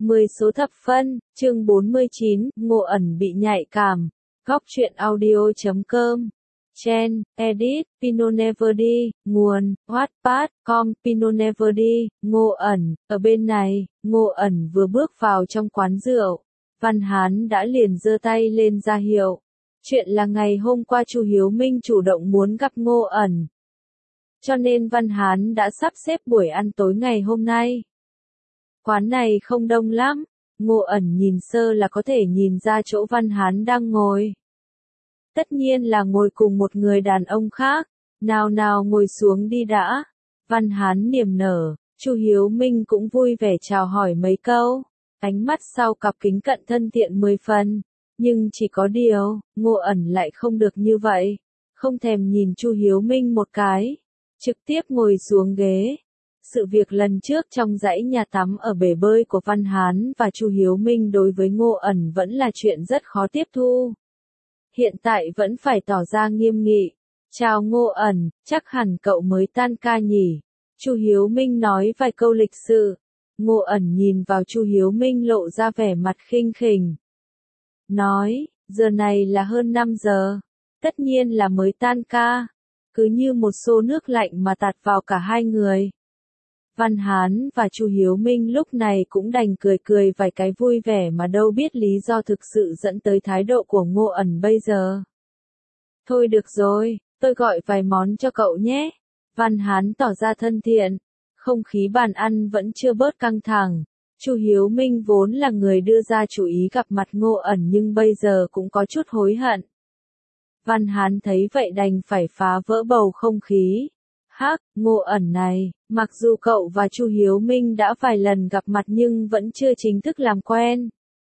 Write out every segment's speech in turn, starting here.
10 số thập phân, chương 49, Ngộ Ẩn bị nhạy cảm. Góc truyện audio.com. Chen, edit, Pinot Never đi, nguồn, Wattpad, com, Pinot Never đi, Ngộ Ẩn. Ở bên này, Ngộ Ẩn vừa bước vào trong quán rượu, Văn Hán đã liền giơ tay lên ra hiệu. Chuyện là ngày hôm qua Chu Hiếu Minh chủ động muốn gặp Ngộ Ẩn, cho nên Văn Hán đã sắp xếp buổi ăn tối ngày hôm nay. Quán này không đông lắm, Ngộ Ẩn nhìn sơ là có thể nhìn ra chỗ Văn Hán đang ngồi. Tất nhiên là ngồi cùng một người đàn ông khác, nào nào ngồi xuống đi đã. Văn Hán niềm nở, Chu Hiếu Minh cũng vui vẻ chào hỏi mấy câu, ánh mắt sau cặp kính cận thân thiện 10 phần. Nhưng chỉ có điều, Ngộ Ẩn lại không được như vậy, không thèm nhìn Chu Hiếu Minh một cái, trực tiếp ngồi xuống ghế. Sự việc lần trước trong dãy nhà tắm ở bể bơi của Văn Hán và Chu Hiếu Minh đối với Ngộ Ẩn vẫn là chuyện rất khó tiếp thu. Hiện tại vẫn phải tỏ ra nghiêm nghị. Chào Ngộ Ẩn, chắc hẳn cậu mới tan ca nhỉ? Chu Hiếu Minh nói vài câu lịch sự. Ngộ Ẩn nhìn vào Chu Hiếu Minh lộ ra vẻ mặt khinh khỉnh. Nói, giờ này là hơn 5 giờ. Tất nhiên là mới tan ca. Cứ như một xô nước lạnh mà tạt vào cả hai người. Văn Hán và Chu Hiếu Minh lúc này cũng đành cười cười vài cái vui vẻ mà đâu biết lý do thực sự dẫn tới thái độ của Ngộ Ẩn bây giờ. Thôi được rồi, tôi gọi vài món cho cậu nhé. Văn Hán tỏ ra thân thiện. Không khí bàn ăn vẫn chưa bớt căng thẳng. Chu Hiếu Minh vốn là người đưa ra chủ ý gặp mặt Ngộ Ẩn nhưng bây giờ cũng có chút hối hận. Văn Hán thấy vậy đành phải phá vỡ bầu không khí. Hắc, Ngộ Ẩn này, mặc dù cậu và Chu Hiếu Minh đã vài lần gặp mặt nhưng vẫn chưa chính thức làm quen.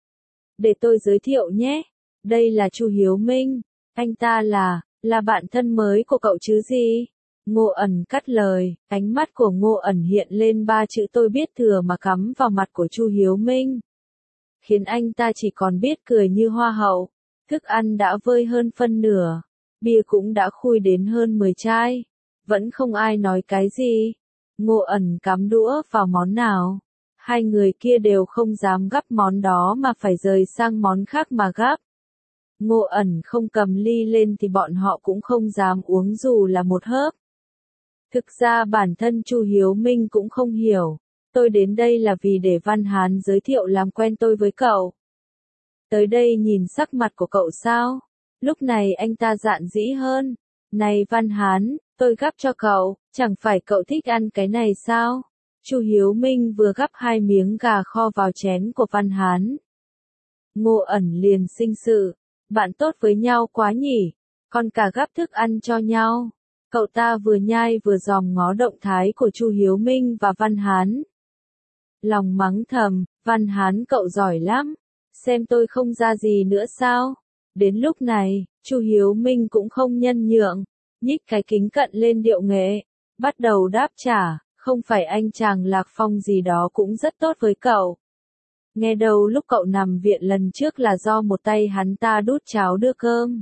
Để tôi giới thiệu nhé, đây là Chu Hiếu Minh, anh ta là bạn thân mới của cậu chứ gì? Ngộ Ẩn cắt lời, ánh mắt của Ngộ Ẩn hiện lên 3 chữ tôi biết thừa mà cắm vào mặt của Chu Hiếu Minh. Khiến anh ta chỉ còn biết cười như hoa hậu, thức ăn đã vơi hơn phân nửa, bia cũng đã khui đến hơn 10 chai. Vẫn không ai nói cái gì. Ngộ Ẩn cắm đũa vào món nào. Hai người kia đều không dám gắp món đó mà phải rời sang món khác mà gắp. Ngộ Ẩn không cầm ly lên thì bọn họ cũng không dám uống dù là một hớp. Thực ra bản thân Chu Hiếu Minh cũng không hiểu. Tôi đến đây là vì để Văn Hán giới thiệu làm quen tôi với cậu. Tới đây nhìn sắc mặt của cậu sao? Lúc này anh ta dạn dĩ hơn. Này Văn Hán, tôi gắp cho cậu, chẳng phải cậu thích ăn cái này sao? Chu Hiếu Minh vừa gắp 2 miếng gà kho vào chén của Văn Hán. Ngộ Ẩn liền sinh sự, bạn tốt với nhau quá nhỉ, còn cả gắp thức ăn cho nhau. Cậu ta vừa nhai vừa dòm ngó động thái của Chu Hiếu Minh và Văn Hán. Lòng mắng thầm, Văn Hán cậu giỏi lắm, xem tôi không ra gì nữa sao? Đến lúc này, Chu Hiếu Minh cũng không nhân nhượng, nhích cái kính cận lên điệu nghệ, bắt đầu đáp trả, không phải anh chàng Lạc Phong gì đó cũng rất tốt với cậu. Nghe đầu lúc cậu nằm viện lần trước là do một tay hắn ta đút cháo đưa cơm.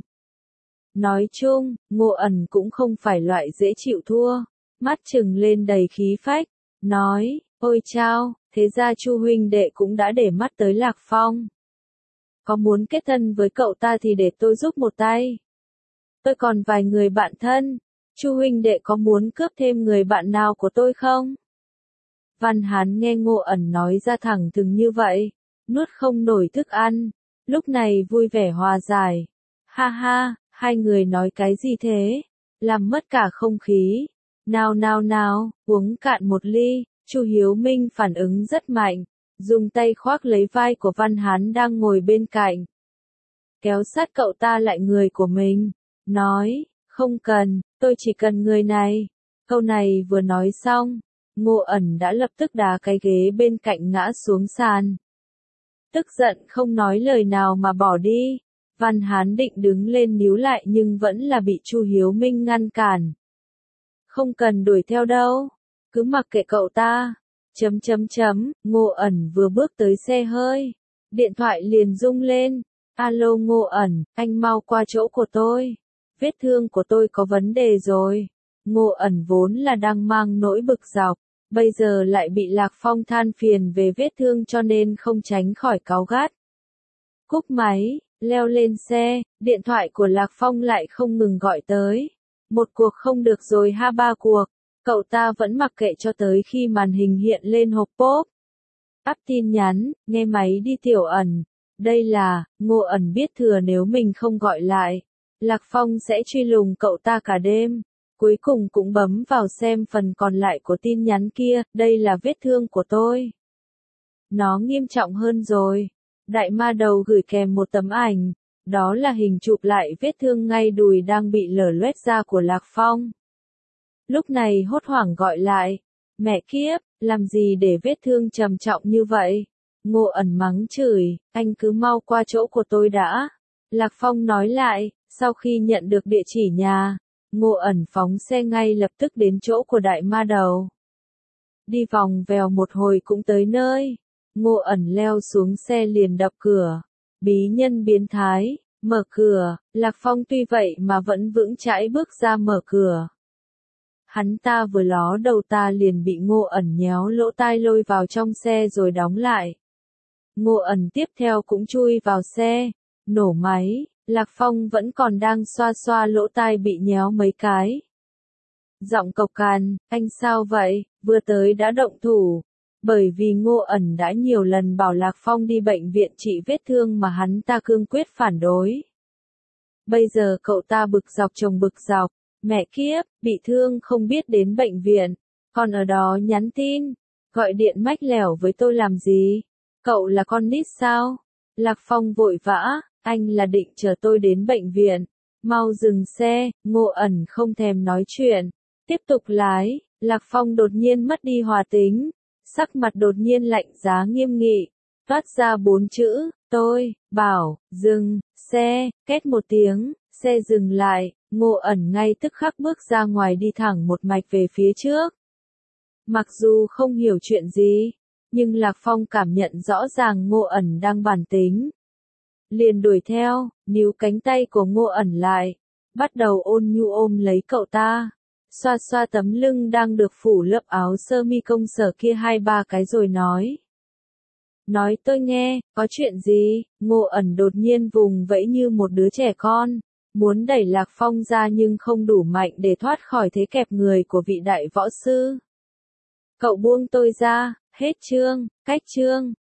Nói chung, Ngộ Ẩn cũng không phải loại dễ chịu thua, mắt trừng lên đầy khí phách, nói, ôi chao, thế ra Chu huynh đệ cũng đã để mắt tới Lạc Phong. Có muốn kết thân với cậu ta thì để tôi giúp một tay. Tôi còn vài người bạn thân, Chu huynh đệ có muốn cướp thêm người bạn nào của tôi không? Văn Hán nghe Ngộ Ẩn nói ra thẳng thừng như vậy, nuốt không nổi thức ăn, lúc này vui vẻ hòa giải. Ha ha, hai người nói cái gì thế? Làm mất cả không khí. Nào nào nào, uống cạn một ly. Chu Hiếu Minh phản ứng rất mạnh, dùng tay khoác lấy vai của Văn Hán đang ngồi bên cạnh. Kéo sát cậu ta lại người của mình, nói, không cần, tôi chỉ cần người này. Câu này vừa nói xong, Ngộ Ẩn đã lập tức đá cái ghế bên cạnh ngã xuống sàn. Tức giận không nói lời nào mà bỏ đi. Văn Hán định đứng lên níu lại nhưng vẫn là bị Chu Hiếu Minh ngăn cản. Không cần đuổi theo đâu, cứ mặc kệ cậu ta. Ngộ Ẩn vừa bước tới xe hơi, điện thoại liền rung lên. Alo Ngộ Ẩn, anh mau qua chỗ của tôi. Vết thương của tôi có vấn đề rồi. Ngộ Ẩn vốn là đang mang nỗi bực dọc, Bây giờ lại bị Lạc Phong than phiền về vết thương cho nên không tránh khỏi cáu gắt. Cúp máy, leo lên xe, điện thoại của Lạc Phong lại không ngừng gọi tới. Một cuộc không được rồi ha, ba cuộc. Cậu ta vẫn mặc kệ cho tới khi màn hình hiện lên hộp pop. Áp tin nhắn, nghe máy đi Tiểu Ẩn. Đây là, Ngô Ẩn biết thừa nếu mình không gọi lại, Lạc Phong sẽ truy lùng cậu ta cả đêm. Cuối cùng cũng bấm vào xem phần còn lại của tin nhắn kia, đây là vết thương của tôi. Nó nghiêm trọng hơn rồi. Đại ma đầu gửi kèm một tấm ảnh, đó là hình chụp lại vết thương ngay đùi đang bị lở loét ra của Lạc Phong. Lúc này hốt hoảng gọi lại, mẹ kiếp, làm gì để vết thương trầm trọng như vậy? Ngô Ẩn mắng chửi, anh cứ mau qua chỗ của tôi đã. Lạc Phong nói lại, sau khi nhận được địa chỉ nhà, Ngô Ẩn phóng xe ngay lập tức đến chỗ của đại ma đầu. Đi vòng vèo một hồi cũng tới nơi. Ngô Ẩn leo xuống xe liền đập cửa. Bí nhân biến thái, mở cửa, Lạc Phong tuy vậy mà vẫn vững chãi bước ra mở cửa. Hắn ta vừa ló đầu ta liền bị Ngô Ẩn nhéo lỗ tai lôi vào trong xe rồi đóng lại. Ngô Ẩn tiếp theo cũng chui vào xe, nổ máy, Lạc Phong vẫn còn đang xoa xoa lỗ tai bị nhéo mấy cái. Giọng cộc cằn, anh sao vậy, vừa tới đã động thủ. Bởi vì Ngô Ẩn đã nhiều lần bảo Lạc Phong đi bệnh viện trị vết thương mà hắn ta cương quyết phản đối. Bây giờ cậu ta bực dọc chồng bực dọc, mẹ kiếp, bị thương không biết đến bệnh viện, còn ở đó nhắn tin, gọi điện mách lẻo với tôi làm gì? Cậu là con nít sao? Lạc Phong vội vã, anh là định chờ tôi đến bệnh viện, mau dừng xe. Ngô Ẩn không thèm nói chuyện, tiếp tục lái. Lạc Phong đột nhiên mất đi hòa tính, sắc mặt đột nhiên lạnh giá nghiêm nghị, toát ra 4 chữ, tôi, bảo, dừng, xe, két một tiếng, xe dừng lại, Ngô Ẩn ngay tức khắc bước ra ngoài đi thẳng một mạch về phía trước. Mặc dù không hiểu chuyện gì, nhưng Lạc Phong cảm nhận rõ ràng Ngô Ẩn đang bản tính. Liền đuổi theo, níu cánh tay của Ngô Ẩn lại, bắt đầu ôn nhu ôm lấy cậu ta. Xoa xoa tấm lưng đang được phủ lớp áo sơ mi công sở kia 2-3 cái rồi nói. Nói tôi nghe, có chuyện gì? Ngô Ẩn đột nhiên vùng vẫy như một đứa trẻ con, muốn đẩy Lạc Phong ra nhưng không đủ mạnh để thoát khỏi thế kẹp người của vị đại võ sư. Cậu buông tôi ra, hết chương, cách chương.